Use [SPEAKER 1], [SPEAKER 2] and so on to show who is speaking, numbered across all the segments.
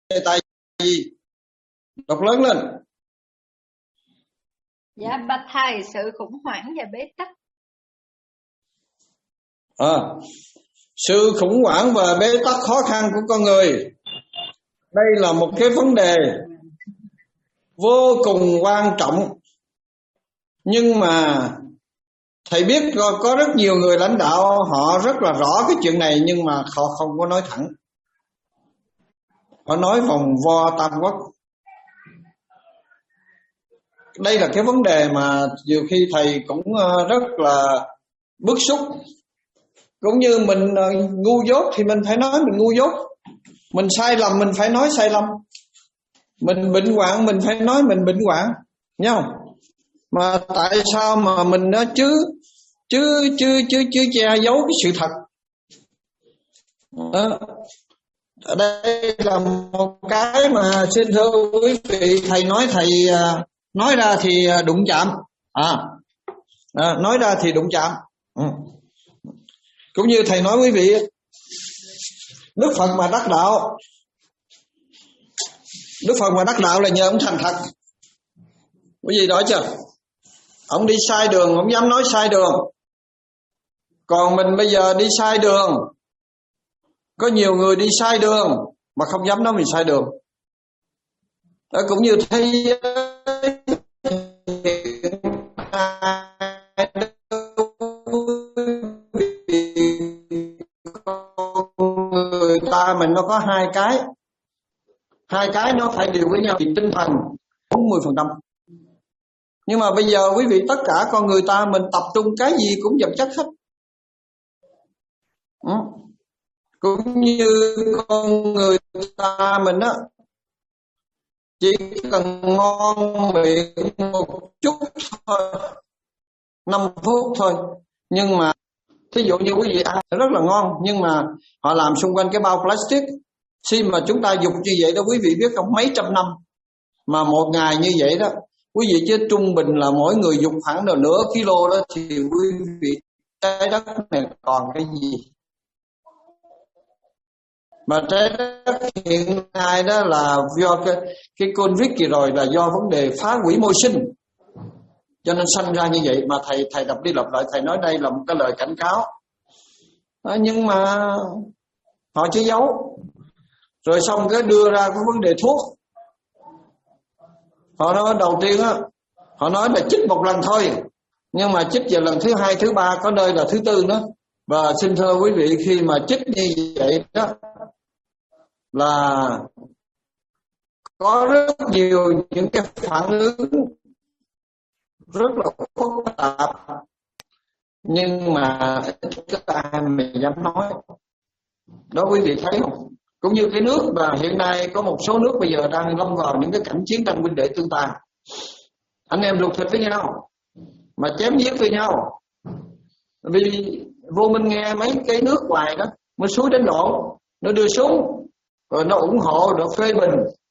[SPEAKER 1] tài gì? Đọc lớn lên.
[SPEAKER 2] Dạ bạch thầy, sự khủng hoảng và bế tắc.
[SPEAKER 1] Sự khủng hoảng và bế tắc khó khăn của con người. Đây là một cái vấn đề vô cùng quan trọng. Nhưng mà thầy biết có rất nhiều người lãnh đạo họ rất là rõ cái chuyện này, nhưng mà họ không có nói thẳng. Họ nói vòng vo tam quốc. Đây là cái vấn đề mà nhiều khi thầy cũng rất là bức xúc. Cũng như mình ngu dốt thì mình phải nói mình ngu dốt, mình sai lầm mình phải nói sai lầm, mình bệnh hoạn mình phải nói mình bệnh hoạn, nhá không? Mà tại sao mà mình đó chứ che giấu cái sự thật đó. Ở đây là một cái mà xin thưa quý vị, thầy nói ra thì đụng chạm, nói ra thì đụng chạm. Cũng như thầy nói quý vị, Đức Phật mà đắc đạo, Đức Phật mà đắc đạo là nhờ ông thành thật. Quý vị đó chưa? Ông đi sai đường, ông dám nói sai đường. Còn mình bây giờ đi sai đường, có nhiều người đi sai đường mà không dám nói mình sai đường. Đó, cũng như thấy người ta mình nó có hai cái nó phải đều với nhau thì tinh thần 40%. Nhưng mà bây giờ quý vị, tất cả con người ta mình tập trung cái gì cũng vật chất hết. Cũng như con người ta mình á, chỉ cần ngon miệng một chút thôi, 5 phút thôi. Nhưng mà thí dụ như quý vị ăn rất là ngon, nhưng mà họ làm xung quanh cái bao plastic. Khi mà chúng ta dùng như vậy đó, quý vị biết không, mấy trăm năm mà một ngày như vậy đó, quý vị chứ trung bình là mỗi người dùng khoảng nửa kilo đó, thì quý vị trái đất này còn cái gì? Mà trái đất hiện nay đó là do cái Covid kỳ rồi là do vấn đề phá hủy môi sinh, cho nên sanh ra như vậy. Mà thầy đọc đi lặp lại, thầy nói đây là một cái lời cảnh cáo. Nhưng mà họ chỉ giấu, rồi xong cái đưa ra cái vấn đề thuốc. Họ nói đầu tiên á, họ nói là chích một lần thôi, nhưng mà chích vào lần thứ 2, thứ 3, có nơi là thứ 4 nữa. Và xin thưa quý vị, khi mà chích như vậy đó là có rất nhiều những cái phản ứng rất là phức tạp, nhưng mà ít có ai mà dám nói. Đó quý vị thấy không? Cũng như cái nước mà hiện nay có một số nước bây giờ đang lâm vào những cái cảnh chiến tranh huynh đệ tương tàn. Anh em lục thịt với nhau mà chém giết với nhau, vì vô minh nghe mấy cái nước ngoài đó mới suối đánh độ, nó đưa súng rồi nó ủng hộ, nó phê bình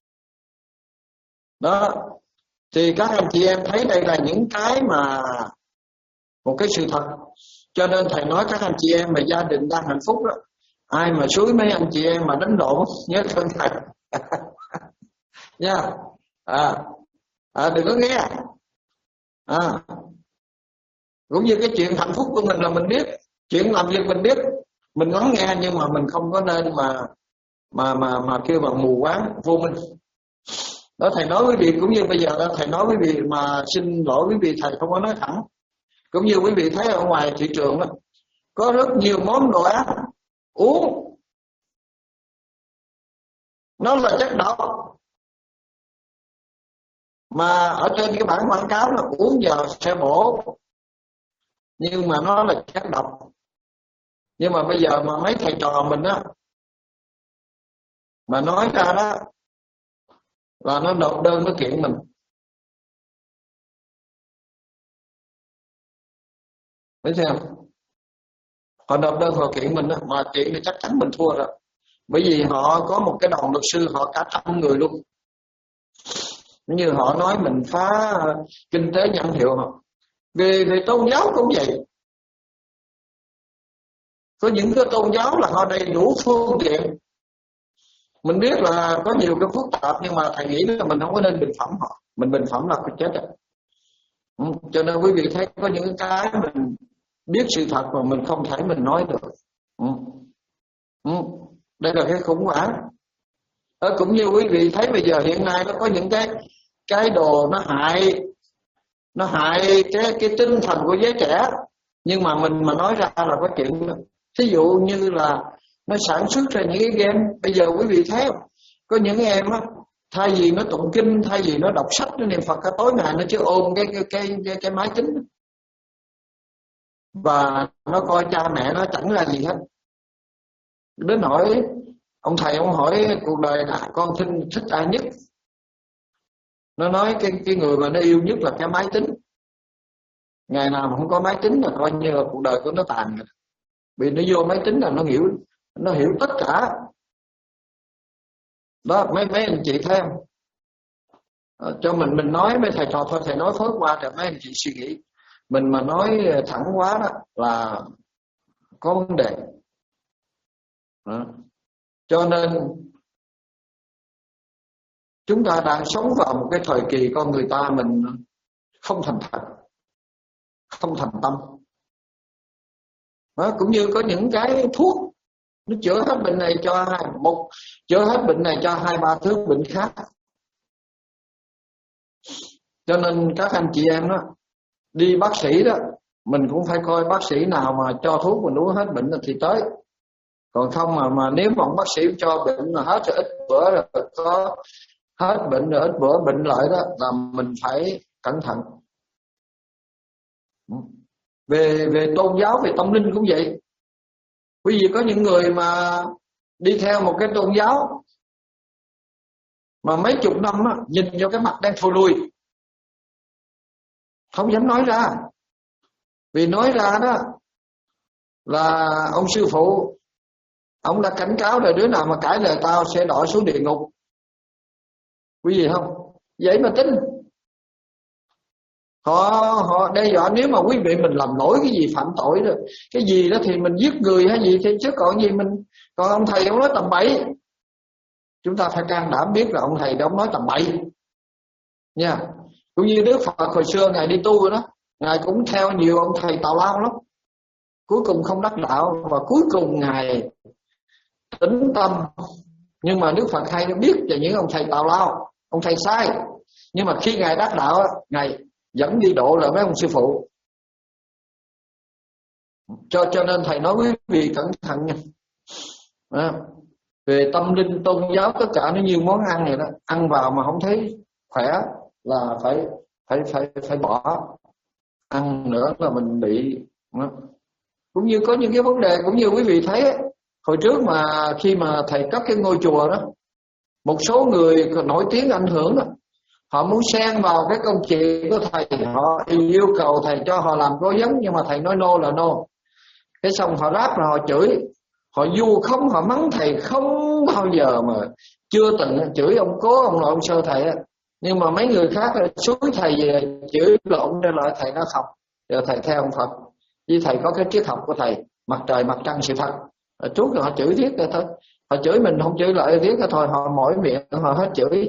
[SPEAKER 1] đó. Thì các anh chị em thấy đây là những cái mà một cái sự thật. Cho nên thầy nói các anh chị em mà gia đình đang hạnh phúc đó, ai mà suối mấy anh chị em mà đánh lộn nhớ thương thầy nha. Đừng có nghe. Cũng như cái chuyện hạnh phúc của mình là mình biết, chuyện làm việc mình biết, mình lắng nghe, nhưng mà mình không có nên mà kêu bằng mù quáng vô minh. Đó thầy nói quý vị, cũng như bây giờ đó thầy nói quý vị mà xin lỗi quý vị, thầy không có nói thẳng. Cũng như quý vị thấy ở ngoài thị trường đó, có rất nhiều món đồ ăn uống nó là chất độc, mà ở trên cái bảng quảng cáo là uống vào sẽ bổ, nhưng mà nó là chất độc. Nhưng mà bây giờ mà mấy thầy trò mình á mà nói ra đó là nó nộp đơn nó kiện mình. Thấy không? Họ nộp đơn họ kiện mình đó, mà kiện thì chắc chắn mình thua rồi. Bởi vì họ có một cái đoàn luật sư họ cả 100 người luôn. Như họ nói mình phá kinh tế nhãn hiệu họ. Về tôn giáo cũng vậy. Có những cái tôn giáo là họ đầy đủ phương tiện, Mình biết là có nhiều cái phức tạp, nhưng mà thầy nghĩ là mình không có nên bình phẩm họ. Mình bình phẩm là cái chết rồi. Cho nên quý vị thấy có những cái mình biết sự thật mà mình không thể mình nói được. Đây là cái khủng hoảng. Cũng như quý vị thấy bây giờ hiện nay nó có những cái đồ nó hại cái tinh thần của giới trẻ, nhưng mà mình mà nói ra là có chuyện. Thí dụ như là nó sản xuất ra những cái game. Bây giờ quý vị thấy không, có những em á, thay vì nó tụng kinh, thay vì nó đọc sách, nó niệm Phật cả tối ngày, nó chỉ ôm cái máy tính và nó coi cha mẹ nó chẳng là gì hết. Đến nỗi ông thầy ông hỏi cuộc đời là con thích ai nhất, nó nói cái người mà nó yêu nhất là cái máy tính. Ngày nào mà không có máy tính là coi như là cuộc đời của nó tàn rồi. Vì nó vô máy tính là nó hiểu tất cả. Đó, mấy anh chị thấy không? Cho mình nói với thầy trò thôi, thầy nói phớt qua cho mấy anh chị suy nghĩ. Mình mà nói thẳng quá đó là có vấn đề. Đó. Cho nên chúng ta đang sống vào một cái thời kỳ con người ta mình không thành thật, không thành tâm. Đó, cũng như có những cái thuốc nó chữa hết bệnh này chữa hết bệnh này cho 2-3 thứ bệnh khác. Cho nên các anh chị em đó, đi bác sĩ đó, mình cũng phải coi bác sĩ nào mà cho thuốc mình uống hết bệnh thì tới. Còn không mà nếu mà bác sĩ cho bệnh là hết rồi ít bữa rồi có hết bệnh rồi ít bữa bệnh lại đó là mình phải cẩn thận. Về tôn giáo, về tâm linh cũng vậy. Quý vị có những người mà đi theo một cái tôn giáo mà mấy chục năm á, nhìn vô cái mặt đang thô lùi, không dám nói ra. Vì nói ra đó là ông sư phụ ông đã cảnh cáo rồi, đứa nào mà cãi lời tao sẽ đọa xuống địa ngục. Quý vị không? Vậy mà tin. Họ đe dọa nếu mà quý vị mình làm lỗi cái gì, phạm tội rồi cái gì đó thì mình giết người hay gì thì chứ còn gì mình. Còn ông thầy ông nói tầm bậy, chúng ta phải can đảm biết là ông thầy đó ông nói tầm bậy nha. Cũng như Đức Phật hồi xưa ngài đi tu rồi đó, ngài cũng theo nhiều ông thầy tào lao lắm, cuối cùng không đắc đạo và cuối cùng ngài tĩnh tâm. Nhưng mà Đức Phật hay biết về những ông thầy tào lao, ông thầy sai, nhưng mà khi ngài đắc đạo ngài dẫn đi độ là mấy ông sư phụ. Cho nên thầy nói quý vị cẩn thận nha. Về tâm linh tôn giáo tất cả nó như món ăn này đó, ăn vào mà không thấy khỏe là phải bỏ. Ăn nữa là mình bị đó. Cũng như có những cái vấn đề, cũng như quý vị thấy hồi trước mà khi mà thầy cất cái ngôi chùa đó, một số người nổi tiếng ảnh hưởng đó, họ muốn xen vào cái công chuyện của thầy, họ yêu cầu thầy cho họ làm cố vấn, nhưng mà thầy nói no là no. Cái xong họ ráp là họ chửi, họ vu khống, họ mắng thầy không bao giờ mà chưa từng chửi ông cố, ông nội, ông sơ thầy. Nhưng mà mấy người khác suối thầy về chửi lộn ra lại thầy nó không. Giờ thầy theo ông Phật, vì thầy có cái triết học của thầy, mặt trời mặt trăng sự thật. Trước họ chửi thiết rồi thôi, họ chửi mình không chửi lại thiết rồi thôi, họ mỏi miệng họ hết chửi.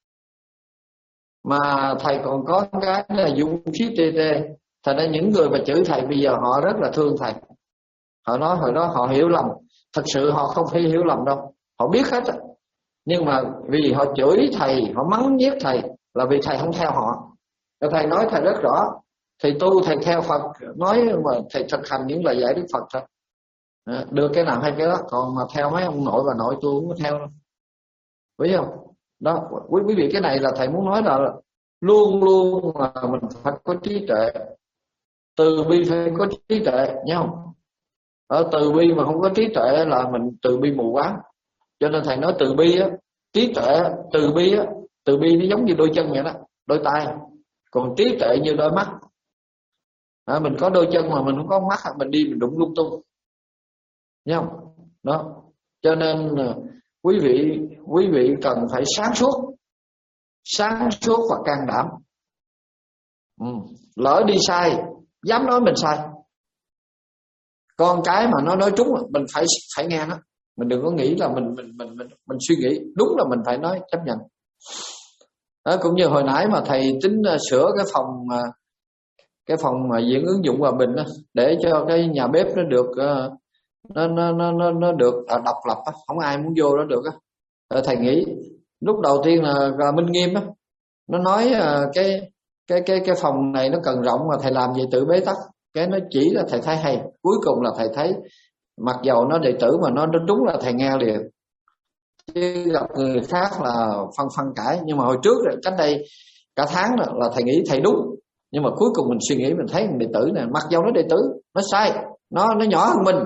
[SPEAKER 1] Mà thầy còn có cái là dũng khí tê tê. Thật ra những người mà chửi thầy bây giờ họ rất là thương thầy. Họ nói hồi đó họ hiểu lầm, thật sự họ không phải hiểu lầm đâu, họ biết hết. Nhưng mà vì họ chửi thầy, họ mắng nhiếc thầy là vì thầy không theo họ. Thầy nói thầy rất rõ, thầy tu thầy theo Phật, nói mà thầy thực hành những lời dạy Đức Phật thôi. Đưa cái nào hay cái đó, còn mà theo mấy ông nội và nội tôi không có theo đâu. Biết không? Đó, quý vị, cái này là thầy muốn nói là luôn luôn mà mình phải có trí tuệ. Từ bi phải có trí tuệ, nhớ không? Ở từ bi mà không có trí tuệ là mình từ bi mù quáng. Cho nên thầy nói từ bi á, trí tuệ, từ bi á, từ bi nó giống như đôi chân vậy đó, đôi tay. Còn trí tuệ như đôi mắt. Mình có đôi chân mà mình không có mắt, mình đi mình đụng lung tung. Nhớ không? Đó. Cho nên quý vị cần phải sáng suốt và can đảm. Lỡ đi sai, dám nói mình sai. Con cái mà nó nói trúng mình phải nghe nó, Mình đừng có nghĩ là mình suy nghĩ, đúng là mình phải nói chấp nhận. Đó, cũng như hồi nãy mà thầy tính sửa cái phòng mà diễn ứng dụng hòa bình đó, để cho cái nhà bếp nó được nó được độc lập á, không ai muốn vô đó được á. Thầy nghĩ lúc đầu tiên là Minh Nghiêm á, nó nói cái phòng này nó cần rộng mà thầy làm gì tự bế tắc, cái nó chỉ là thầy thấy hay, cuối cùng là thầy thấy mặc dầu nó đệ tử mà nó đúng là thầy nghe liền, chứ gặp người khác là phân cãi. Nhưng mà hồi trước cách đây cả tháng là thầy nghĩ thầy đúng, nhưng mà cuối cùng mình suy nghĩ mình thấy đệ tử này mặc dầu nó đệ tử nó sai, nó nhỏ hơn mình,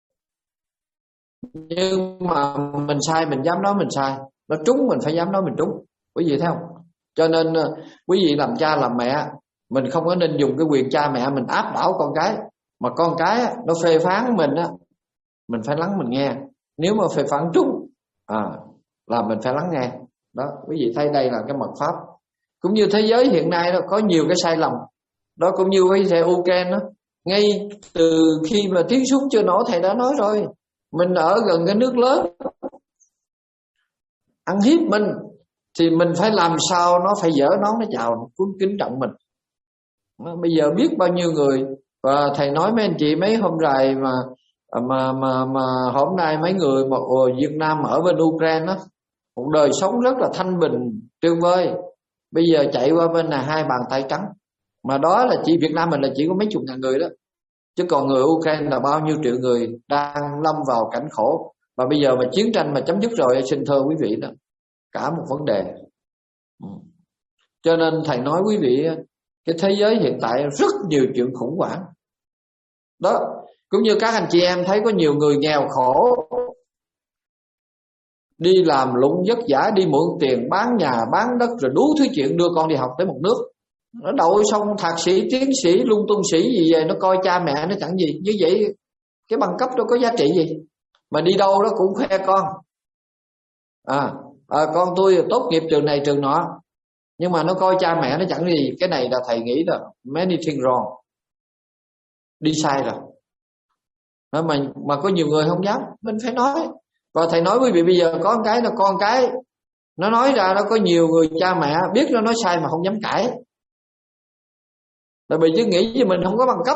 [SPEAKER 1] nhưng mà mình sai mình dám nói mình sai, nó trúng mình phải dám nói mình trúng. Quý vị thấy không? Cho nên quý vị làm cha làm mẹ, mình không có nên dùng cái quyền cha mẹ mình áp đảo con cái, mà con cái nó phê phán mình á, mình phải lắng mình nghe. Nếu mà phê phán trúng là mình phải lắng nghe. Đó, quý vị thấy đây là cái mật pháp. Cũng như thế giới hiện nay đó, có nhiều cái sai lầm đó, cũng như với thầy Ukraine đó, ngay từ khi mà tiếng súng chưa nổ thầy đã nói rồi, mình ở gần cái nước lớn ăn hiếp mình thì mình phải làm sao nó phải dở nón nó chào, nó cúi kính trọng mình. Bây giờ biết bao nhiêu người, và thầy nói mấy anh chị mấy hôm rày mà hôm nay mấy người mà Việt Nam ở bên Ukraine đó, một đời sống rất là thanh bình tươi vơi, bây giờ chạy qua bên này 2 bàn tay trắng. Mà đó là chỉ Việt Nam mình là chỉ có mấy chục ngàn người đó, chứ còn người Ukraine là bao nhiêu triệu người đang lâm vào cảnh khổ. Và bây giờ mà chiến tranh mà chấm dứt rồi, xin thưa quý vị, đó cả một vấn đề. Cho nên thầy nói quý vị, cái thế giới hiện tại rất nhiều chuyện khủng hoảng đó. Cũng như các anh chị em thấy có nhiều người nghèo khổ, đi làm lụng vất vả, đi mượn tiền, bán nhà bán đất, rồi đủ thứ chuyện đưa con đi học tới một nước. Nó đậu xong thạc sĩ tiến sĩ lung tung sĩ gì về, nó coi cha mẹ nó chẳng gì. Như vậy cái bằng cấp đâu có giá trị gì, mà đi đâu đó cũng khoe con. Con tôi tốt nghiệp trường này trường nọ, nhưng mà nó coi cha mẹ nó chẳng gì. Cái này là thầy nghĩ là many things wrong, đi sai rồi. Đó, mà có nhiều người không dám, mình phải nói. Và thầy nói quý vị, bây giờ có cái là con cái nó nói ra, nó có nhiều người cha mẹ biết nó nói sai mà không dám cãi, là bởi chứ nghĩ gì mình không có bằng cấp.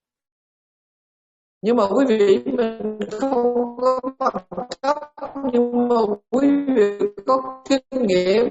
[SPEAKER 1] Nhưng mà quý vị, mình không có bằng cấp, nhưng mà quý vị có kinh nghiệm,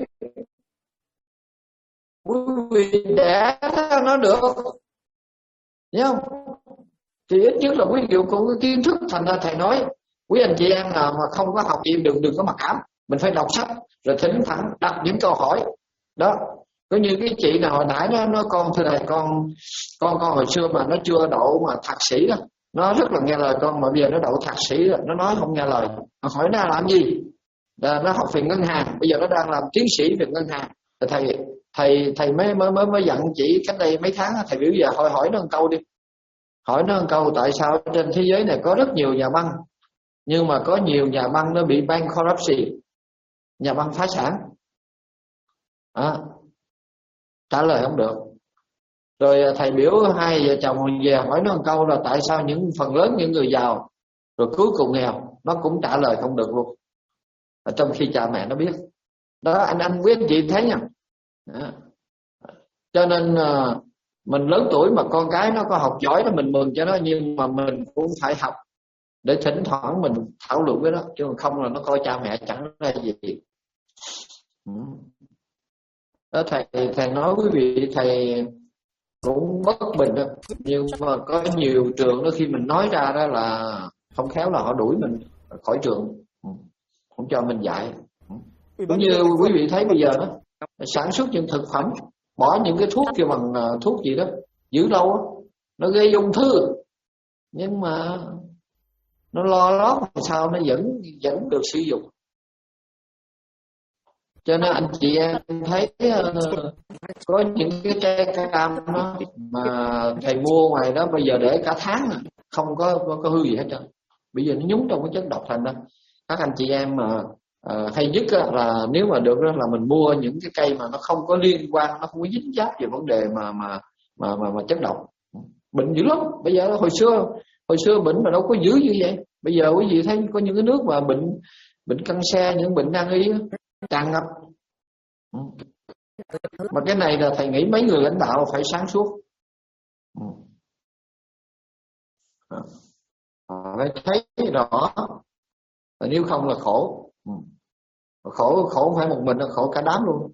[SPEAKER 1] quý vị đẻ nó được, hiểu không? Thì ít nhất là quý vị cũng có kiến thức. Thành ra thầy nói quý anh chị em nào mà không có học gì đừng có mặc cảm, mình phải đọc sách rồi thỉnh thoảng đặt những câu hỏi đó. Có như cái chị nào hồi nãy nó con thưa thầy, con hồi xưa mà nó chưa đậu mà thạc sĩ đó, nó rất là nghe lời con, mà bây giờ nó đậu thạc sĩ rồi nó nói không nghe lời. Hỏi nó làm gì? Nó học về ngân hàng, bây giờ nó đang làm tiến sĩ về ngân hàng. Thầy mới dặn chị cách đây mấy tháng, thầy biểu giờ hỏi nó một câu đi. Hỏi nó một câu, tại sao trên thế giới này có rất nhiều nhà băng, nhưng mà có nhiều nhà băng nó bị bankruptcy, nhà băng phá sản. Trả lời không được. Rồi thầy biểu hai vợ chồng về hỏi nó một câu là tại sao những phần lớn những người giàu rồi cuối cùng nghèo, nó cũng trả lời không được luôn, trong khi cha mẹ nó biết. Đó, anh quý anh chị thấy nha. Cho nên mình lớn tuổi mà con cái nó có học giỏi đó mình mừng cho nó, nhưng mà mình cũng phải học để thỉnh thoảng mình thảo luận với nó, chứ không là nó coi cha mẹ chẳng ra gì. Đó, thầy nói quý vị, thầy cũng bất bình đó. Nhưng mà có nhiều trường đó khi mình nói ra đó là không khéo là họ đuổi mình khỏi trường, không cho mình dạy. Cũng như quý vị thấy bây giờ đó, sản xuất những thực phẩm, bỏ những cái thuốc kia bằng thuốc gì đó giữ lâu đó, nó gây ung thư, nhưng mà nó lo lót làm sao nó vẫn được sử dụng. Cho nên anh chị em thấy có những cái trái cam đó mà thầy mua ngoài đó bây giờ để cả tháng không có hư gì hết trơn, bây giờ nó nhúng trong cái chất độc. Thành ra các anh chị em mà hay nhất là nếu mà được đó là mình mua những cái cây mà nó không có liên quan, nó không có dính dáp về vấn đề mà chất độc. Bệnh dữ lắm. Bây giờ hồi xưa bệnh mà đâu có dữ như vậy, Bây giờ quý vị thấy có những cái nước mà bệnh canxi, những bệnh nan y tràn ngập. Mà cái này là thầy nghĩ mấy người lãnh đạo phải sáng suốt. Phải thấy rõ, nếu không là khổ. Khổ không phải một mình, là khổ cả đám luôn.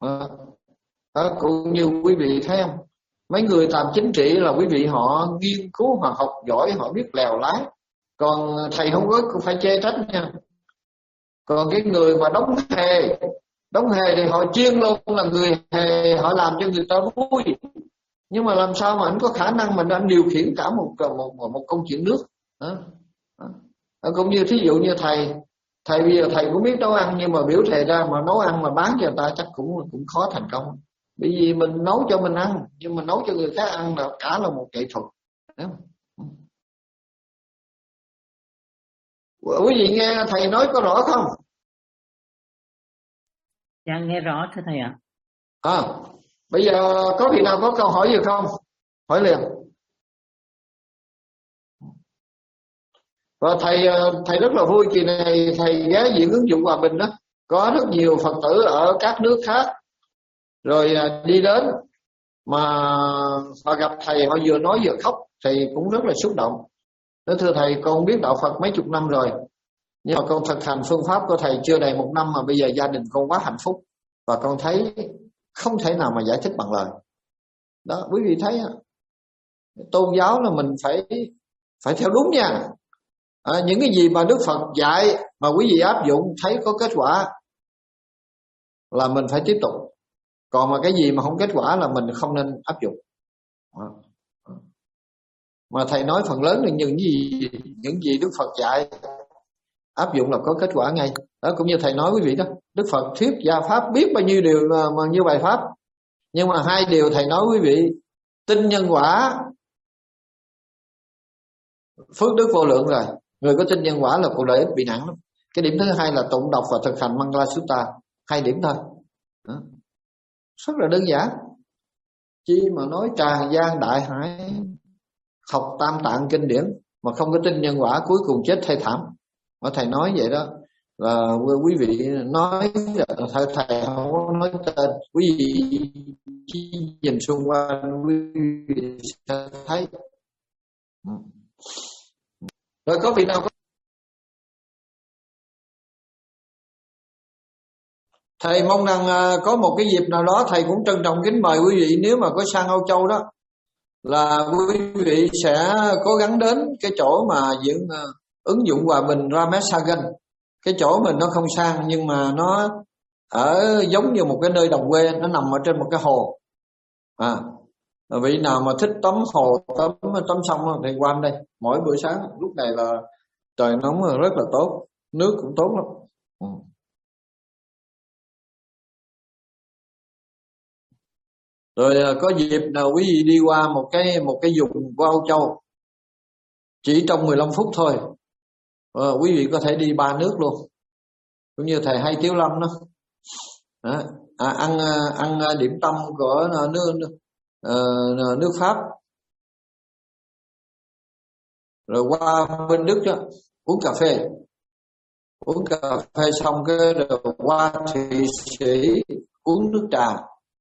[SPEAKER 1] Cũng như quý vị thấy không, mấy người làm chính trị là quý vị họ nghiên cứu, họ học giỏi, họ biết lèo lái. Còn thầy không có phải chê trách nha. Còn cái người mà đóng hề thì họ chuyên luôn là người hề, họ làm cho người ta vui. Nhưng mà làm sao mà anh có khả năng mà anh điều khiển cả một công chuyện nước. Cũng như thí dụ như thầy bây giờ thầy cũng biết nấu ăn, nhưng mà biểu thầy ra mà nấu ăn mà bán cho người ta chắc cũng khó thành công. Bởi vì mình nấu cho mình ăn, nhưng mà nấu cho người khác ăn là cả là một nghệ thuật. Quý vị nghe thầy nói có rõ không?
[SPEAKER 3] Dạ nghe rõ thưa thầy ạ.
[SPEAKER 1] Bây giờ có vị nào có câu hỏi gì không? Hỏi liền. Và thầy rất là vui kỳ này thầy ghé Viện Ứng Dụng Hòa Bình đó, có rất nhiều Phật tử ở các nước khác rồi đi đến mà họ gặp thầy, họ vừa nói vừa khóc, thầy cũng rất là xúc động. Nói thưa thầy, con biết đạo Phật mấy chục năm rồi, nhưng mà con thực hành phương pháp của thầy chưa đầy 1 năm mà bây giờ gia đình con quá hạnh phúc, và con thấy không thể nào mà giải thích bằng lời. Đó, quý vị thấy tôn giáo là mình phải theo đúng nha. Những cái gì mà Đức Phật dạy mà quý vị áp dụng thấy có kết quả là mình phải tiếp tục. Còn mà cái gì mà không kết quả là mình không nên áp dụng. Mà thầy nói phần lớn là những gì Đức Phật dạy áp dụng là có kết quả ngay. Đó, cũng như thầy nói quý vị đó, Đức Phật thuyết gia pháp biết bao nhiêu điều mà như bài pháp, nhưng mà 2 điều thầy nói quý vị: tin nhân quả, phước đức vô lượng rồi. Người có tin nhân quả là cuộc đời ít bị nặng lắm. Cái điểm thứ 2 là tụng đọc và thực hành Mangala Sutta. 2 điểm thôi. Đó. Rất là đơn giản. Chi mà nói tràn gian đại hải, học tam tạng kinh điển mà không có tin nhân quả, cuối cùng chết thê thảm. Mà thầy nói vậy đó là quý vị nói thầy không có nói tên, quý vị chỉ nhìn xung quanh quý vị sẽ thấy. Rồi có vị nào có... Thầy mong rằng có một cái dịp nào đó thầy cũng trân trọng kính mời quý vị, nếu mà có sang Âu Châu đó, là quý vị sẽ cố gắng đến cái chỗ mà Viện Ứng Dụng Hòa Bình Ramesagan. Cái chỗ mình nó không sang, nhưng mà nó ở giống như một cái nơi đồng quê, nó nằm ở trên một cái hồ. Vị nào mà thích tắm hồ, tắm sông thì qua đây. Mỗi buổi sáng lúc này là trời nóng rất là tốt, nước cũng tốt lắm. Rồi có dịp nào quý vị đi qua một cái vùng của Âu Châu, chỉ trong 15 phút thôi, quý vị có thể đi 3 nước luôn. Cũng như thầy Hay Tiếu Lâm đó, ăn điểm tâm của nước Pháp, rồi qua bên Đức đó, uống cà phê xong cái rồi qua Thụy Sĩ uống nước trà.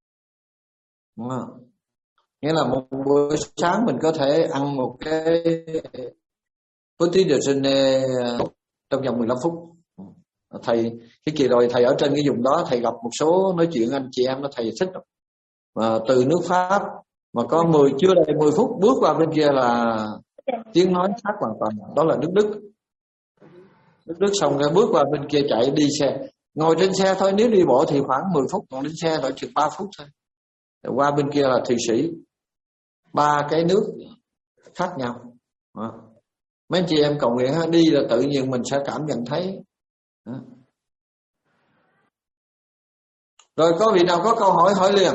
[SPEAKER 1] Nghĩa là một buổi sáng mình có thể ăn một cái petit déjeuner trong vòng 15 phút. Thầy cái kỳ rồi thầy ở trên cái vùng đó, thầy gặp một số nói chuyện anh chị em, nó thầy thích lắm. Mà từ nước Pháp mà có chưa đầy 10 phút bước qua bên kia là tiếng nói khác hoàn toàn. Đó là nước Đức xong rồi bước qua bên kia chạy đi xe, ngồi trên xe thôi, nếu đi bộ thì khoảng 10 phút, còn lên xe phải chừng 3 phút thôi. Rồi qua bên kia là Thụy Sĩ, 3 cái nước khác nhau. Mấy anh chị em cầu nguyện đi là tự nhiên mình sẽ cảm nhận thấy. Rồi có vị nào có câu hỏi liền.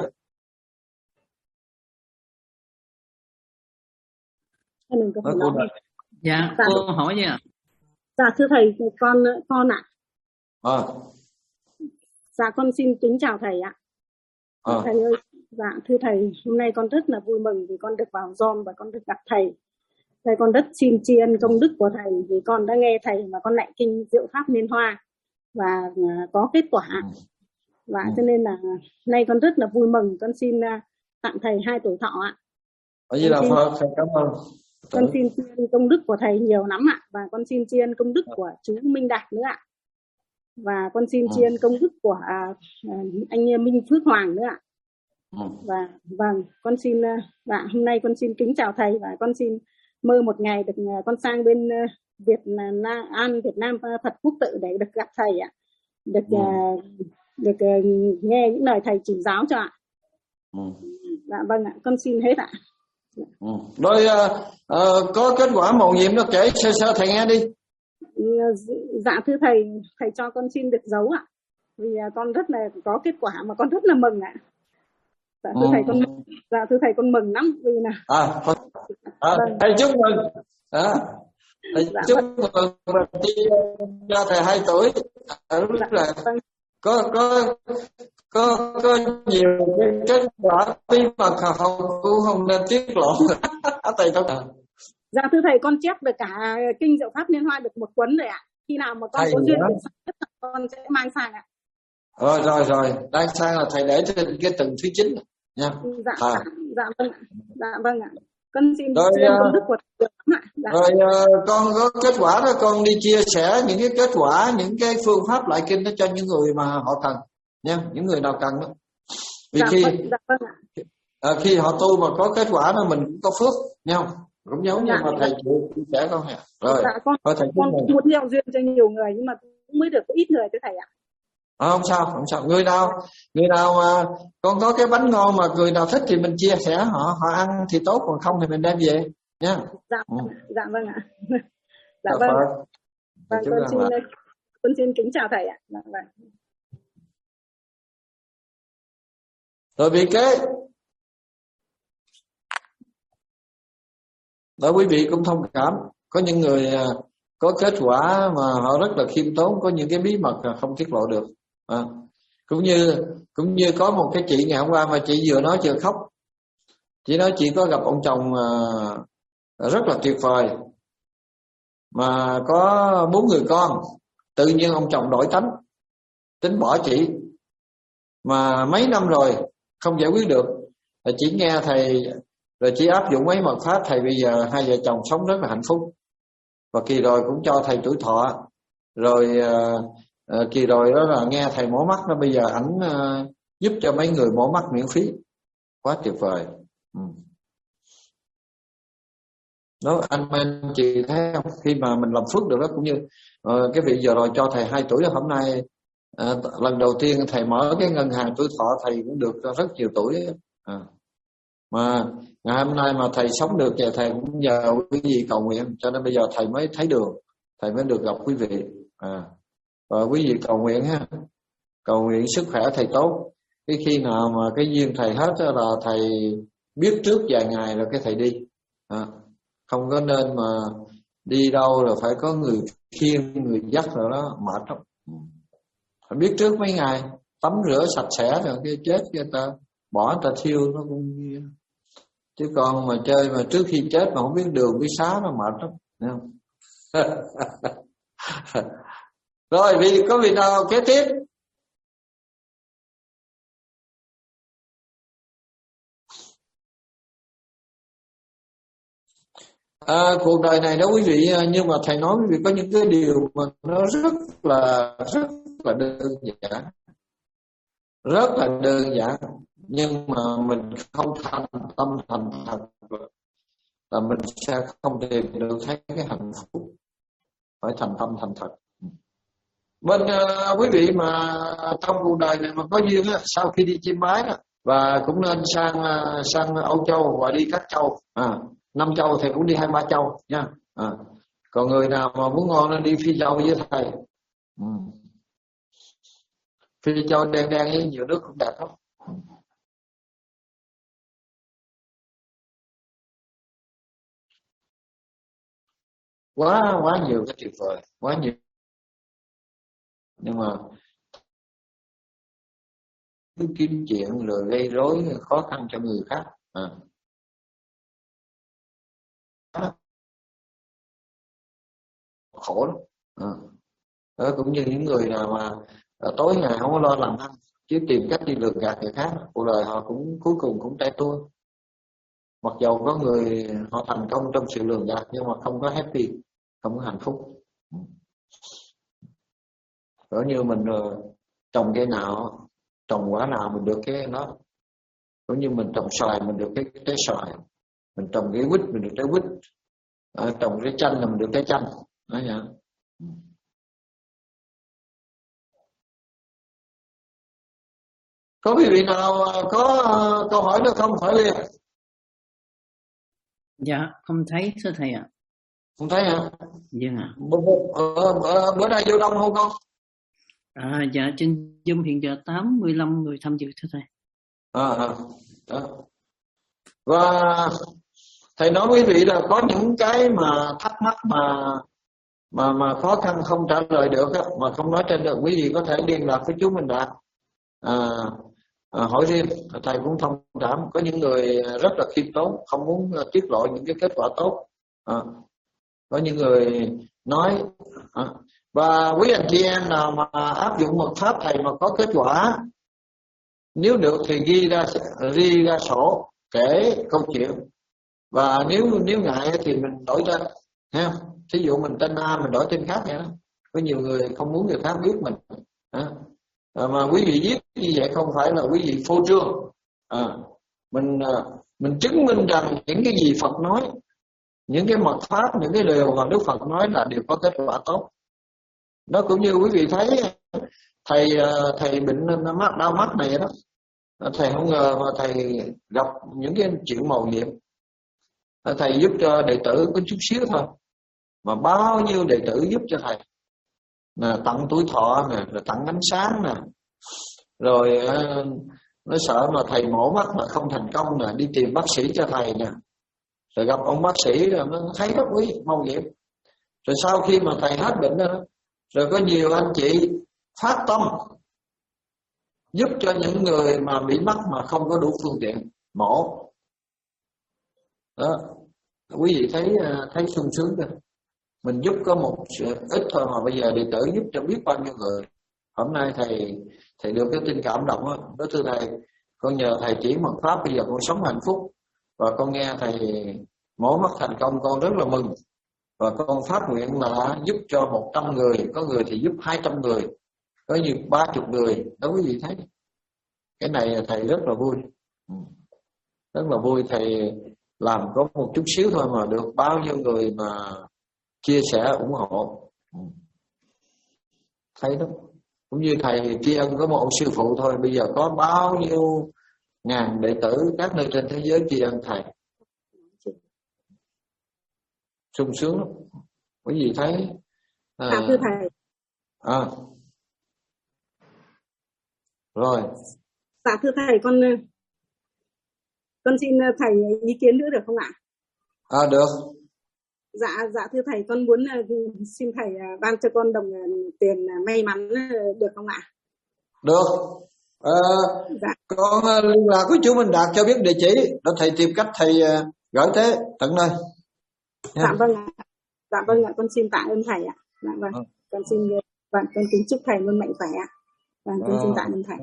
[SPEAKER 3] Dạ, cô hỏi gì ạ?
[SPEAKER 4] Dạ thưa thầy, con ạ. Dạ con xin kính chào thầy ạ. Thầy ơi, dạ thưa thầy, hôm nay con rất là vui mừng vì con được vào Zoom và con được gặp thầy. Thầy con rất xin tri ân công đức của thầy vì con đã nghe thầy và con lại kinh Diệu Pháp Liên Hoa và có kết quả. Và cho nên là nay con rất là vui mừng, con xin tặng thầy 2 tuổi thọ ạ.
[SPEAKER 1] Cảm ơn.
[SPEAKER 4] Con xin tri ân công đức của thầy nhiều lắm ạ, và con xin tri ân công đức của chú Minh Đạt nữa ạ, và con xin tri ân công đức của anh Minh Phước Hoàng nữa ạ. Và vâng, con xin hôm nay con xin kính chào thầy, và con xin mơ một ngày được con sang bên Việt Nam Phật Quốc Tự để được gặp thầy ạ, được nghe những lời thầy chỉ giáo cho ạ. Dạ vâng ạ, con xin hết ạ.
[SPEAKER 1] Rồi có kết quả mầu nhiệm nó kể sơ thầy nghe đi.
[SPEAKER 4] Dạ thưa thầy cho con xin được giấu ạ, vì con rất là có kết quả mà con rất là mừng ạ. Dạ thưa thầy con mừng lắm vì là
[SPEAKER 1] thầy chúc mừng. Thầy chúc mừng cho thầy 2 tuổi. Rất là có nhiều cái kết quả bí mật cũng không nên tiết lộ. Thầy không.
[SPEAKER 4] Dạ thưa thầy, con chép được cả kinh Diệu Pháp Liên Hoa được 1 cuốn rồi ạ. Khi nào mà con có duyên con sẽ mang sang ạ.
[SPEAKER 1] Rồi, đang sang là thầy để trên cái tầng thứ 9 nha.
[SPEAKER 4] Dạ vâng ạ. Con xin
[SPEAKER 1] rồi,
[SPEAKER 4] công đức của thầy ạ. Dạ.
[SPEAKER 1] Rồi con có kết quả đó, con đi chia sẻ những cái kết quả, những cái phương pháp lại kinh đó cho những người mà họ cần nha, những người nào cần đó. Vì khi họ tu mà có kết quả đó mình cũng có phước nha, cũng giống như mà thầy chia sẻ con nè. Rồi
[SPEAKER 4] con muốn gieo duyên cho nhiều người nhưng mà cũng mới được có ít người thưa thầy ạ.
[SPEAKER 1] Không sao. Người nào mà con có cái bánh ngon mà người nào thích thì mình chia sẻ họ ăn thì tốt, còn không thì mình đem về nha.
[SPEAKER 4] Dạ vâng ạ. Dạ vâng. Con xin kính chào thầy ạ. Dạ vâng.
[SPEAKER 1] Rồi vị kế. Đó, quý vị cũng thông cảm, có những người có kết quả mà họ rất là khiêm tốn, có những cái bí mật không tiết lộ được. Cũng như có một cái chị ngày hôm qua mà chị vừa nói vừa khóc. Chị nói chị có gặp ông chồng rất là tuyệt vời, mà có 4 người con. Tự nhiên ông chồng đổi tánh, tính bỏ chị, mà mấy năm rồi không giải quyết được. Chỉ nghe thầy rồi chỉ áp dụng mấy mật pháp, thầy bây giờ 2 vợ chồng sống rất là hạnh phúc. Và kỳ rồi cũng cho thầy tuổi thọ. Rồi kỳ rồi đó là nghe thầy mổ mắt đó, bây giờ ảnh giúp cho mấy người mổ mắt miễn phí, quá tuyệt vời. Đó, anh chị thấy không, khi mà mình làm phước được đó, cũng như cái vị giờ rồi cho thầy 2 tuổi đó, hôm nay lần đầu tiên thầy mở cái ngân hàng tuổi thọ, thầy cũng được rất nhiều tuổi. Mà ngày hôm nay mà thầy sống được thì thầy cũng nhờ quý vị cầu nguyện, cho nên bây giờ thầy mới thấy đường, thầy mới được gặp quý vị. Và quý vị cầu nguyện ha, cầu nguyện sức khỏe thầy tốt. Cái khi nào mà cái duyên thầy hết là thầy biết trước vài ngày rồi cái thầy đi. Không có nên mà đi đâu rồi phải có người khiêng, người dắt rồi đó, mệt lắm. Phải biết trước mấy ngày, tắm rửa sạch sẽ rồi cái chết người ta bỏ, người ta thiêu nó cũng như. Chứ còn mà chơi mà trước khi chết mà không biết đường biết xá nó mệt lắm, thấy không? Rồi có vị nào kế tiếp? Cuộc đời này đó quý vị, nhưng mà thầy nói quý vị có những cái điều mà nó rất là đơn giản, rất là đơn giản, nhưng mà mình không thành tâm thành thật là mình sẽ không tìm được thấy cái hạnh phúc. Phải thành tâm thành thật. Bên quý vị mà trong cuộc đời này mà có duyên á, sau khi đi chiêm bái đó, và cũng nên sang Âu Châu và đi các châu. 5 châu thì cũng đi 2-3 châu nha. Còn người nào mà muốn ngon nên đi Phi Châu với thầy. Phi Châu đen với nhiều nước cũng đẹp lắm. Quá nhiều cái tuyệt vời, quá nhiều. Nhưng mà cứ kiếm chuyện rồi gây rối khó khăn cho người khác. khổ lắm. Đó, cũng như những người nào mà tối ngày không có lo làm ăn, chứ tìm cách đi lừa gạt người khác, cuộc đời họ cũng cuối cùng cũng tay tua. Mặc dầu có người họ thành công trong sự lừa gạt nhưng mà không có happy, không có hạnh phúc. Giống như mình trồng cây nào, trồng quả nào mình được cái đó. Giống như mình trồng xoài mình được cái trái xoài, mình trồng cái quýt mình được trái quýt, trồng cái chanh là mình được trái chanh. Đó vậy. Có quý vị nào có câu hỏi nữa không? Hỏi liền.
[SPEAKER 3] Dạ không thấy thưa thầy ạ.
[SPEAKER 1] Không thấy hả?
[SPEAKER 3] Vâng ạ.
[SPEAKER 1] Bữa nay vô đông không con?
[SPEAKER 3] Dạ trên Zoom hiện giờ 85 người tham dự thưa thầy.
[SPEAKER 1] Đó. Và thầy nói quý vị là có những cái mà thắc mắc mà khó khăn không trả lời được á, mà không nói trên được, quý vị có thể liên lạc với chú Minh Đạt hỏi riêng, thầy cũng thông cảm. Có những người rất là khiêm tốn, không muốn tiết lộ những cái kết quả tốt. Có những người nói và quý anh chị em nào mà áp dụng mật pháp thầy mà có kết quả, nếu được thì ghi ra sổ kể câu chuyện, và nếu ngại thì mình đổi tên ha. Thí dụ mình tên A mình đổi tên khác vậy đó. Có nhiều người không muốn người khác biết mình mà quý vị viết như vậy không phải là quý vị phô trương. Mình chứng minh rằng những cái gì Phật nói, những cái mật pháp, những cái điều mà Đức Phật nói là đều có kết quả tốt. Nó cũng như quý vị thấy thầy bệnh đau mắt này đó, thầy không ngờ mà thầy gặp những cái chuyện mầu nhiệm. Thầy giúp cho đệ tử có chút xíu thôi, mà bao nhiêu đệ tử giúp cho thầy, tặng tuổi thọ nè, rồi tặng ánh sáng nè, rồi nó sợ mà thầy mổ mắt mà không thành công nè, đi tìm bác sĩ cho thầy nè, rồi gặp ông bác sĩ rồi nó thấy rất quý mầu nhiệm. Rồi sau khi mà thầy hết bệnh đó, rồi có nhiều anh chị phát tâm giúp cho những người mà bị mắc mà không có đủ phương tiện mổ. Đó, quý vị thấy sung sướng chưa? Mình giúp có một ít thôi mà bây giờ đệ tử giúp cho biết bao nhiêu người. Hôm nay thầy được cái tin cảm động đó. Đó thưa thầy, con nhờ thầy chỉ mật pháp, bây giờ con sống hạnh phúc, và con nghe thầy mổ mắt thành công, con rất là mừng. Và con phát nguyện là giúp cho 100 người, có người thì giúp 200 người, có như 30 người. Đó quý vị thấy, cái này thầy rất là vui, rất là vui. Thầy làm có một chút xíu thôi mà được bao nhiêu người mà chia sẻ ủng hộ. Thấy đó, cũng như thầy tri ân có một ông sư phụ thôi, bây giờ có bao nhiêu ngàn đệ tử các nơi trên thế giới tri ân thầy, sung sướng lắm. Quý vị thấy
[SPEAKER 4] thưa thầy.
[SPEAKER 1] Rồi.
[SPEAKER 4] Dạ thưa thầy, con xin thầy ý kiến nữa được không ạ?
[SPEAKER 1] Được.
[SPEAKER 4] Dạ thưa thầy, con muốn xin thầy ban cho con đồng tiền may mắn được không ạ?
[SPEAKER 1] Được.
[SPEAKER 4] Dạ.
[SPEAKER 1] Con liên lạc với chú Minh Đạt cho biết địa chỉ để thầy tìm cách thầy gửi tới tận nơi.
[SPEAKER 4] Dạ vâng ạ. Dạ vâng ạ, con xin tạ ơn thầy ạ. Dạ vâng. Con kính chúc thầy luôn mạnh khỏe ạ. Vâng, con xin tạ ơn thầy.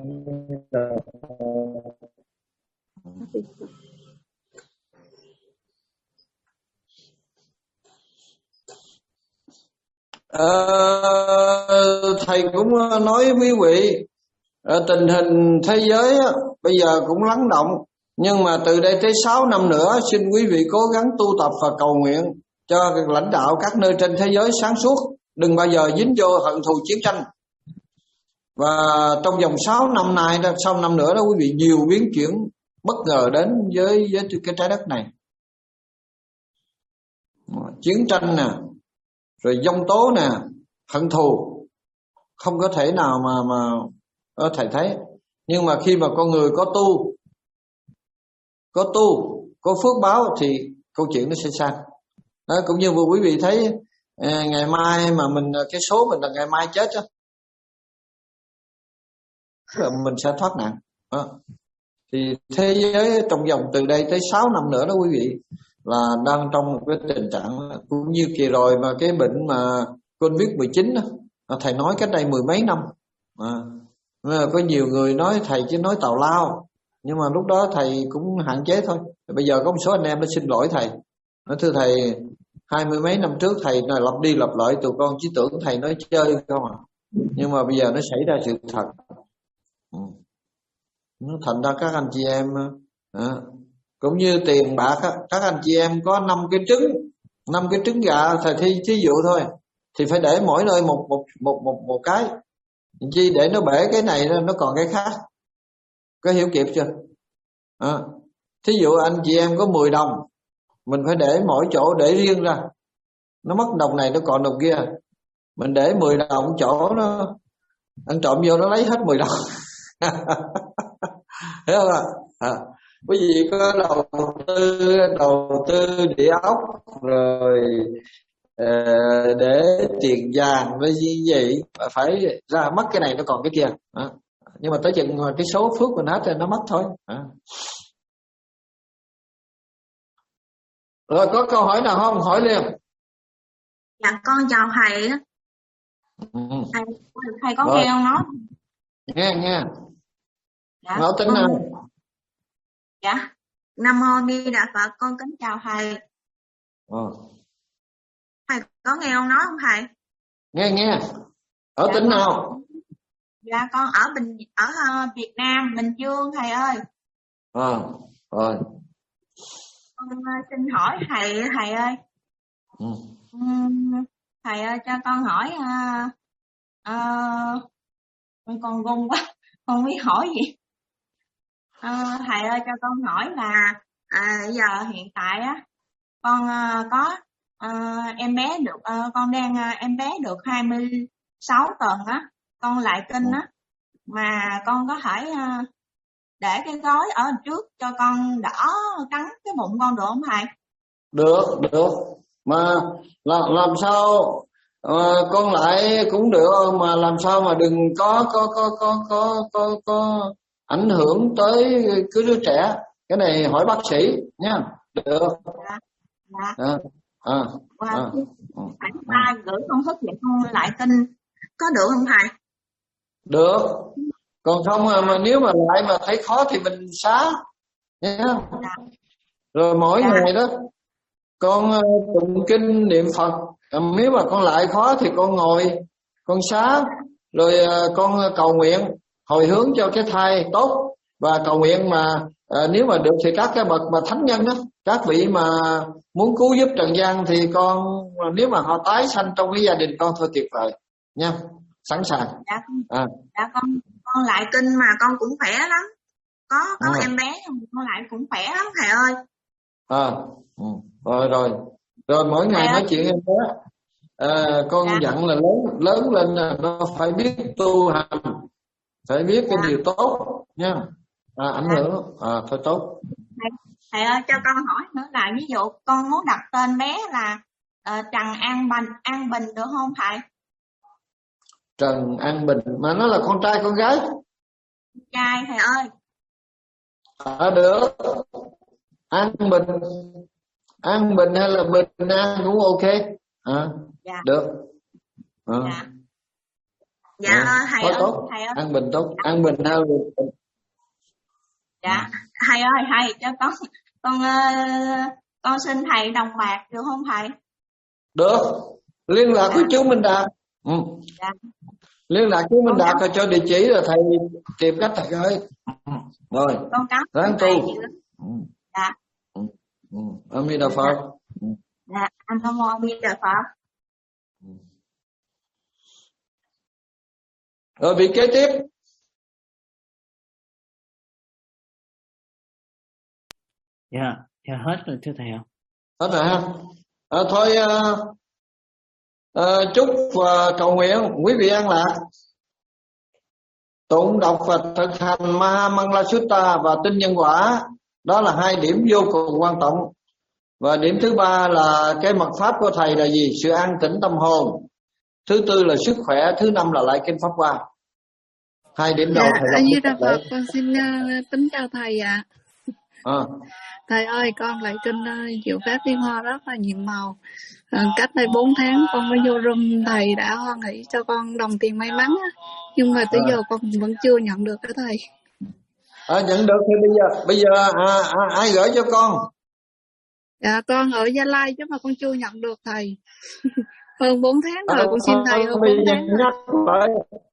[SPEAKER 1] Thầy cũng nói với quý vị, tình hình thế giới bây giờ cũng lắng động, nhưng mà từ đây tới 6 năm nữa xin quý vị cố gắng tu tập và cầu nguyện cho lãnh đạo các nơi trên thế giới sáng suốt, đừng bao giờ dính vô hận thù chiến tranh. Và trong vòng 6 năm này, sau năm nữa đó quý vị, nhiều biến chuyển bất ngờ đến với cái trái đất này. Chiến tranh nè, rồi giông tố nè, hận thù, không có thể nào mà thầy thấy. Nhưng mà khi mà con người có có phước báo thì câu chuyện nó sẽ sang. Đó, cũng như vừa quý vị thấy ngày mai mà cái số mình là ngày mai chết chứ, là mình sẽ thoát nạn. Thì thế giới trong vòng từ đây tới 6 năm nữa đó quý vị, là đang trong một cái tình trạng cũng như kỳ rồi mà cái bệnh mà Covid-19 đó. Thầy nói cách đây 10 mấy năm. Có nhiều người nói thầy chỉ nói tào lao, nhưng mà lúc đó thầy cũng hạn chế thôi. Bây giờ có một số anh em nó xin lỗi thầy, nói thưa thầy, 20 mấy năm trước thầy lặp đi lặp lại, tụi con chỉ tưởng thầy nói chơi không à, nhưng mà bây giờ nó xảy ra sự thật. Nó thành ra các anh chị em cũng như tiền bạc, các anh chị em có 5 cái trứng gà, thầy thí dụ thôi, thì phải để mỗi nơi một cái, chi để nó bể cái này nó còn cái khác. Có hiểu kịp chưa? Thí dụ anh chị em có 10 đồng, mình phải để mỗi chỗ để riêng ra, nó mất đồng này nó còn đồng kia. Mình để 10 đồng chỗ nó ăn trộm vô nó lấy hết 10 đồng. Hiểu không ạ? Quý vị có đầu tư địa ốc rồi để tiền vàng với gì vậy, phải ra mất cái này nó còn cái kia. Nhưng mà tới chừng cái số phước mình hết rồi nó mất thôi. Rồi có câu hỏi nào không? Hỏi liền.
[SPEAKER 5] Dạ con chào thầy. Thầy có nghe con nói?
[SPEAKER 1] Nghe.
[SPEAKER 5] Dạ,
[SPEAKER 1] nói tính nào?
[SPEAKER 5] Dạ. Nam mô Di Đà Phật, con kính chào thầy. Thầy có nghe con nói không thầy?
[SPEAKER 1] Nghe. Ở
[SPEAKER 5] dạ,
[SPEAKER 1] tỉnh nào?
[SPEAKER 5] Dạ con ở Việt Nam, Bình Dương thầy ơi.
[SPEAKER 1] Rồi.
[SPEAKER 5] Con xin hỏi thầy ơi. Thầy ơi cho con hỏi con run quá, con biết hỏi gì. Thầy ơi cho con hỏi là giờ hiện tại á con có em bé được con đang em bé được 26 tuần á, con lại kinh á, mà con có thể để cái gói ở trước cho con đỡ cắn cái bụng con được không thầy?
[SPEAKER 1] Được. Mà làm sao con lại cũng được, mà làm sao mà đừng có ảnh hưởng tới cái đứa trẻ. Cái này hỏi bác sĩ nha. Được.
[SPEAKER 5] Dạ. Phải ba gửi công thức vậy con lại kinh có được không thầy?
[SPEAKER 1] Được. Còn không mà nếu mà lại mà thấy khó thì mình xá nha.
[SPEAKER 5] Dạ.
[SPEAKER 1] Rồi mỗi ngày đó con tụng kinh niệm Phật. Nếu mà con lại khó thì con ngồi con xá, rồi con cầu nguyện hồi hướng cho cái thai tốt, và cầu nguyện mà nếu mà được thì các cái bậc mà thánh nhân đó, các vị mà muốn cứu giúp trần gian thì con, nếu mà họ tái sanh trong cái gia đình con thôi tuyệt vời nha, sẵn sàng.
[SPEAKER 5] Dạ con lại kinh mà con cũng khỏe lắm, có em bé con lại cũng khỏe lắm thầy ơi.
[SPEAKER 1] Rồi mỗi ngày nói chuyện em bé. Con dặn là lớn lên là nó phải biết tu hành, phải biết cái điều tốt nha. Ảnh hưởng thôi tốt.
[SPEAKER 5] Thầy ơi cho con hỏi nữa là ví dụ con muốn đặt tên bé là Trần An Bình được không thầy?
[SPEAKER 1] Trần An Bình, mà nó là con trai con gái?
[SPEAKER 5] Trai thầy ơi.
[SPEAKER 1] Được. An Bình hay là Bình An cũng ok. Được.
[SPEAKER 5] Thầy ơi,
[SPEAKER 1] tốt.
[SPEAKER 5] Thầy ơi.
[SPEAKER 1] An Bình tốt. An Bình hay là Bình.
[SPEAKER 5] Dạ thầy ơi, thầy cho con xin thầy đồng bạc được không thầy?
[SPEAKER 1] Được. Liên lạc với chú Minh Đạt. Liên lạc chú Minh Đạt rồi cho địa chỉ rồi thầy tìm cách thầy ơi. Rồi.
[SPEAKER 5] Con cảm
[SPEAKER 1] ráng tu.
[SPEAKER 5] Dạ.
[SPEAKER 1] A Di Đà Phật.
[SPEAKER 5] Dạ, Nam mô A Di Đà Phật.
[SPEAKER 1] Rồi vị kế tiếp.
[SPEAKER 3] Dạ hết rồi thưa thầy ạ.
[SPEAKER 1] Hết rồi ha. Thôi chúc và cầu nguyện quý vị an lạc. Tụng đọc và thực hành Mahamangala Sutta và tin nhân quả, đó là hai điểm vô cùng quan trọng. Và điểm thứ ba là cái mật pháp của thầy là gì? Sự an tĩnh tâm hồn. Thứ tư là sức khỏe. Thứ năm là lại kinh pháp hoa. Hai điểm đầu thầy
[SPEAKER 6] A Di Đà Phật, con xin tính chào thầy ạ. Thầy ơi, con lại kinh Diệu Pháp Liên Hoa rất là nhiệm màu. Cách đây 4 tháng con mới vô room thầy đã hoan hỷ cho con đồng tiền may mắn á. Nhưng mà tới giờ con vẫn chưa nhận được đó thầy.
[SPEAKER 1] Nhận được thì bây giờ ai gửi cho con?
[SPEAKER 6] Dạ con ở Gia Lai chứ mà con chưa nhận được thầy. Hơn 4 tháng rồi, con xin thầy hơn 4 tháng rồi.
[SPEAKER 1] Nhắc lại.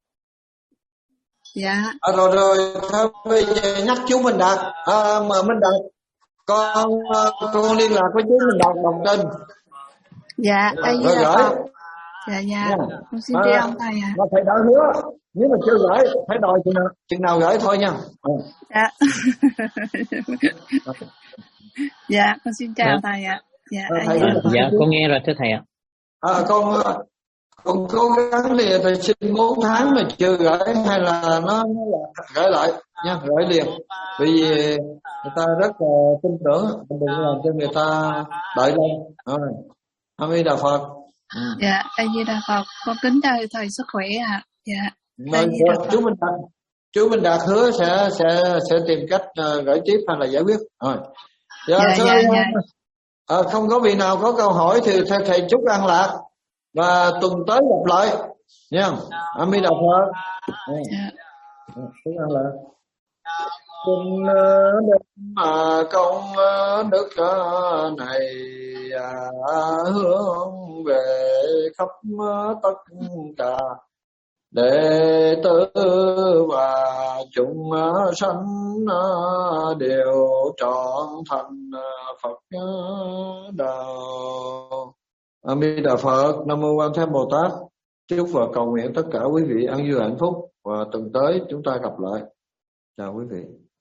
[SPEAKER 6] Dạ.
[SPEAKER 1] Rồi bây giờ nhắc chú Minh Đạt, mà Minh Đạt, con liên lạc với chú Minh Đạt đồng tên.
[SPEAKER 6] Dạ, đây
[SPEAKER 1] rồi
[SPEAKER 6] là
[SPEAKER 1] gửi.
[SPEAKER 6] Dạ, con xin tri ân thầy ạ.
[SPEAKER 1] Mà thầy đã hứa, nếu mà chưa gửi, phải đòi chừng nào gửi thôi nha.
[SPEAKER 6] Dạ. Dạ, con xin chào thầy ạ.
[SPEAKER 3] Dạ, con nghe rồi thưa thầy ạ.
[SPEAKER 1] Con cố gắng thì thầy xin 4 tháng mà chưa gửi, hay là nó gửi lại nha, gửi liền. Bởi vì người ta rất là tin tưởng, đừng làm cho người ta đợi lâu. A Di Đà Phật.
[SPEAKER 6] Dạ, A Di Đà Phật. Con kính chào thầy sức khỏe ạ. Dạ.
[SPEAKER 1] Chú Minh Đạt hứa sẽ tìm cách gửi tiếp hay là giải quyết. Rồi. Không có vị nào có câu hỏi thì thầy chúc an lạc và tuần tới gặp lại nha. A Di Đà Phật. Chúc an lạc. Xin đem công đức này hướng về khắp tất cả đệ tử và chúng sanh đều trọn thành Phật đạo. A Di Đà Phật. Nam mô Quan Thế Bồ Tát. Chúc và cầu nguyện tất cả quý vị an vui hạnh phúc, và tuần tới chúng ta gặp lại. Chào quý vị.